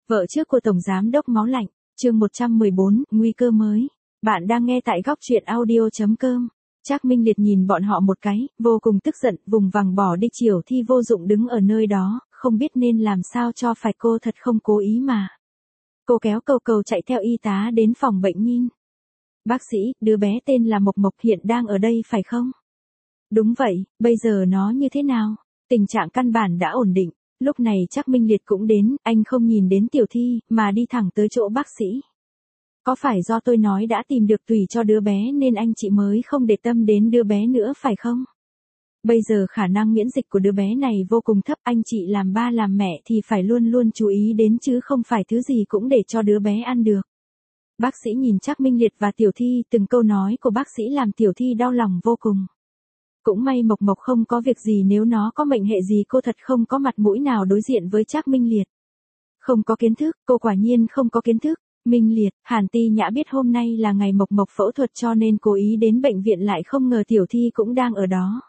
Vợ trước của Tổng Giám đốc Máu Lạnh, chương 114, nguy cơ mới. Bạn đang nghe tại góc truyện audio.com. Trác Minh Liệt nhìn bọn họ một cái, vô cùng tức giận, vùng vằng bỏ đi Triều Thi vô dụng đứng ở nơi đó, không biết nên làm sao cho phải, cô thật không cố ý mà. Cô kéo cầu chạy theo y tá đến phòng bệnh nhìn. Bác sĩ, đứa bé tên là Mộc Mộc hiện đang ở đây phải không? Đúng vậy, bây giờ nó như thế nào? Tình trạng căn bản đã ổn định. Lúc này Trác Minh Liệt cũng đến, anh không nhìn đến Tiểu Thi, mà đi thẳng tới chỗ bác sĩ. Có phải do tôi nói đã tìm được tùy cho đứa bé nên anh chị mới không để tâm đến đứa bé nữa phải không? Bây giờ khả năng miễn dịch của đứa bé này vô cùng thấp, anh chị làm ba làm mẹ thì phải luôn luôn chú ý đến chứ không phải thứ gì cũng để cho đứa bé ăn được. Bác sĩ nhìn Trác Minh Liệt và Tiểu Thi, từng câu nói của bác sĩ làm Tiểu Thi đau lòng vô cùng. Cũng may Mộc Mộc không có việc gì, nếu nó có mệnh hệ gì cô thật không có mặt mũi nào đối diện với Trác Minh Liệt. Không có kiến thức, cô quả nhiên không có kiến thức. Minh Liệt, Hàn Ti Nhã biết hôm nay là ngày Mộc Mộc phẫu thuật cho nên cố ý đến bệnh viện, lại không ngờ Tiểu Thi cũng đang ở đó.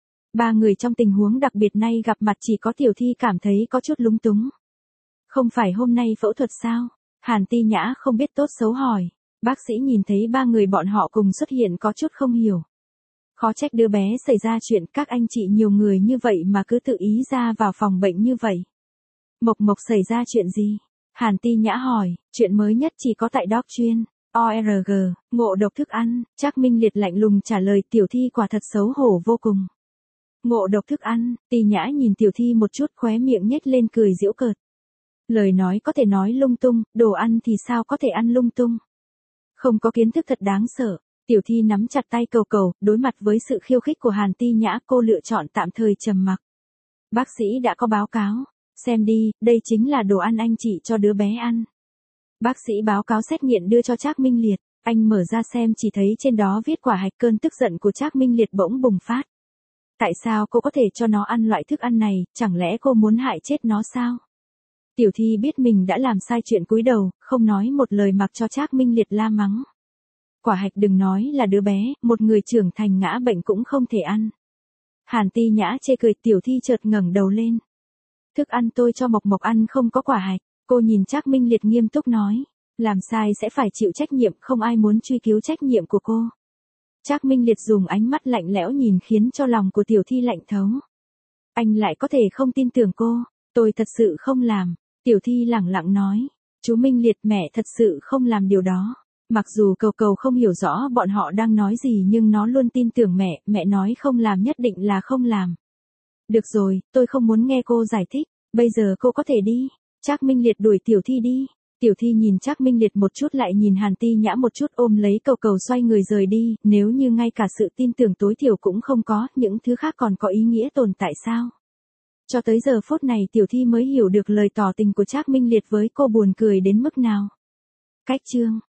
Ba người trong tình huống đặc biệt này gặp mặt, chỉ có Tiểu Thi cảm thấy có chút lúng túng. Không phải hôm nay phẫu thuật sao? Hàn Ti Nhã không biết tốt xấu hỏi. Bác sĩ nhìn thấy ba người bọn họ cùng xuất hiện có chút không hiểu. Khó trách đứa bé xảy ra chuyện, các anh chị nhiều người như vậy mà cứ tự ý ra vào phòng bệnh như vậy. Mộc Mộc xảy ra chuyện gì? Hàn Ti Nhã hỏi, chuyện mới nhất chỉ có tại Doc chuyên, ORG, ngộ độc thức ăn. Trác Minh Liệt lạnh lùng trả lời. Tiểu Thi quả thật xấu hổ vô cùng. Ngộ độc thức ăn? Ti Nhã nhìn Tiểu Thi một chút, khóe miệng nhếch lên cười giễu cợt. Lời nói có thể nói lung tung, đồ ăn thì sao có thể ăn lung tung. Không có kiến thức thật đáng sợ. Tiểu Thi nắm chặt tay cầu, đối mặt với sự khiêu khích của Hàn Ti Nhã, cô lựa chọn tạm thời trầm mặc. Bác sĩ đã có báo cáo, xem đi, đây chính là đồ ăn anh chị cho đứa bé ăn. Bác sĩ báo cáo xét nghiệm đưa cho Trác Minh Liệt, anh mở ra xem, chỉ thấy trên đó viết quả hạch. Cơn tức giận của Trác Minh Liệt bỗng bùng phát. Tại sao cô có thể cho nó ăn loại thức ăn này, chẳng lẽ cô muốn hại chết nó sao? Tiểu Thi biết mình đã làm sai chuyện, cúi đầu, không nói một lời mặc cho Trác Minh Liệt la mắng. Quả hạch đừng nói là đứa bé, một người trưởng thành ngã bệnh cũng không thể ăn. Hàn Ti Nhã chê cười. Tiểu Thi chợt ngẩng đầu lên. Thức ăn tôi cho Mộc Mộc ăn không có quả hạch. Cô nhìn Trác Minh Liệt nghiêm túc nói. Làm sai sẽ phải chịu trách nhiệm, không ai muốn truy cứu trách nhiệm của cô. Trác Minh Liệt dùng ánh mắt lạnh lẽo nhìn khiến cho lòng của Tiểu Thi lạnh thấu. Anh lại có thể không tin tưởng cô. Tôi thật sự không làm. Tiểu Thi lẳng lặng nói. Chú Minh Liệt, mẹ thật sự không làm điều đó. Mặc dù cầu không hiểu rõ bọn họ đang nói gì nhưng nó luôn tin tưởng mẹ nói không làm nhất định là không làm. Được rồi, tôi không muốn nghe cô giải thích, bây giờ cô có thể đi. Trác Minh Liệt đuổi Tiểu Thi đi. Tiểu Thi nhìn Trác Minh Liệt một chút, lại nhìn Hàn Ti Nhã một chút, ôm lấy cầu xoay người rời đi. Nếu như ngay cả sự tin tưởng tối thiểu cũng không có, những thứ khác còn có ý nghĩa tồn tại sao? Cho tới giờ phút này Tiểu Thi mới hiểu được lời tỏ tình của Trác Minh Liệt với cô buồn cười đến mức nào. Cách chương